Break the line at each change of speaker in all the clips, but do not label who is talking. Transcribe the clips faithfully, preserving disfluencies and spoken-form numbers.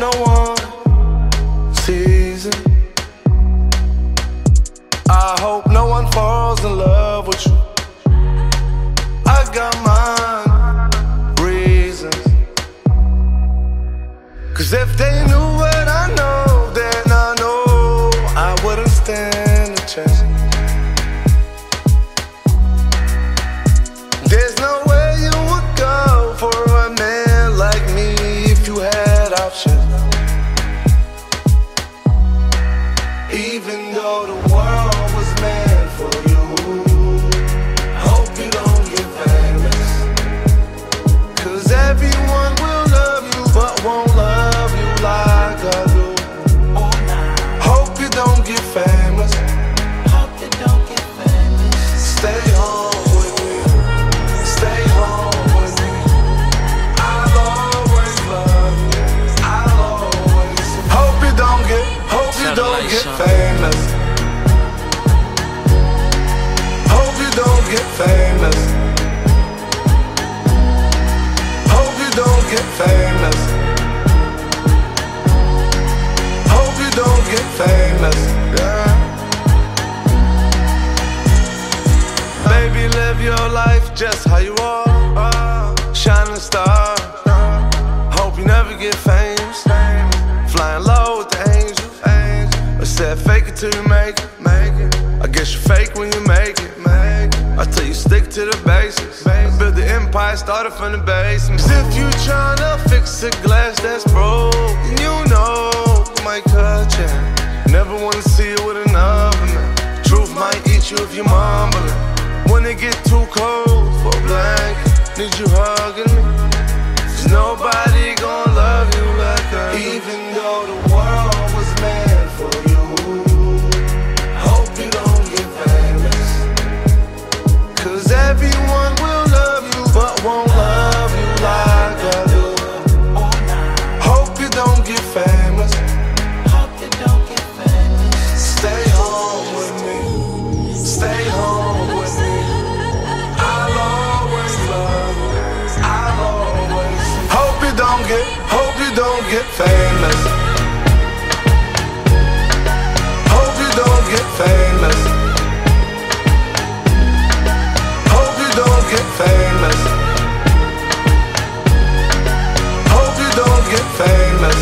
no one sees it. I hope no one falls in love with you. I got mine reasons. Cause if they knew what I know, then I know I wouldn't stand a chance. There's no way you would go for a man like me if you had options. Even though the world was meant for you, hope you don't get famous. Cause everyone will love you but won't love you like I do. Hope you don't get famous.
Hope you don't get famous.
Stay home with me. Stay home with me. I'll always love you. I'll always. Hope you don't get, hope you don't get famous. Hope you don't get famous. Hope you don't get famous. Hope you don't get famous. Yeah. Baby, live your life just how you are. Shining star. Hope you never get famous. Flying low with the angels. I said fake it till you make it. I guess you fake when you make it. I tell you stick to the basics. Build the empire, started from the basement. If you tryna fix a glass that's broke, you know you might cut you. Never wanna see you with another man. Truth might eat you if you mumble it. When it get too cold for a blanket, need you hugging me. Cause nobody gon' love you like I do. Even though the world was meant for you, hope you don't get famous. Cause everyone will love you but won't love you like I do. Hope you don't get famous.
Hope you don't get famous.
Stay home with me. Stay home with me. I'll always love you. I'll always. Hope you don't get, hope you don't get famous. Hope you don't get famous. Hope you don't get famous. Hope you don't get famous.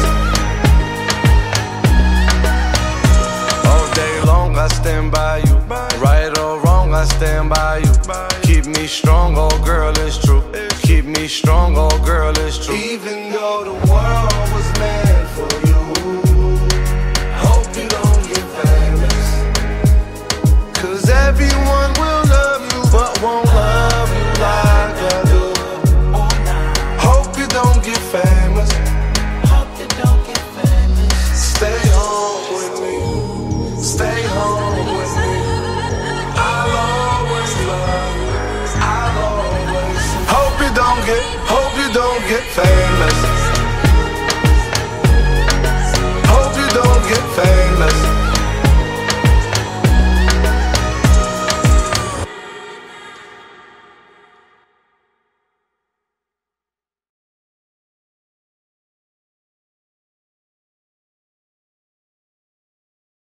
All day long I stand by you. Right or wrong I stand by you. Keep me strong, oh girl, it's true. Keep me strong, oh girl, it's true. Even though the world was meant for you, hope you don't get famous. Cause everyone will love you but won't love you like I do. Hope you don't get famous.
Hope you don't get famous.
Stay home with me. Stay home with me. I'll always love you. I'll always. Hope you don't get, hope you don't get famous. Hope you don't get famous.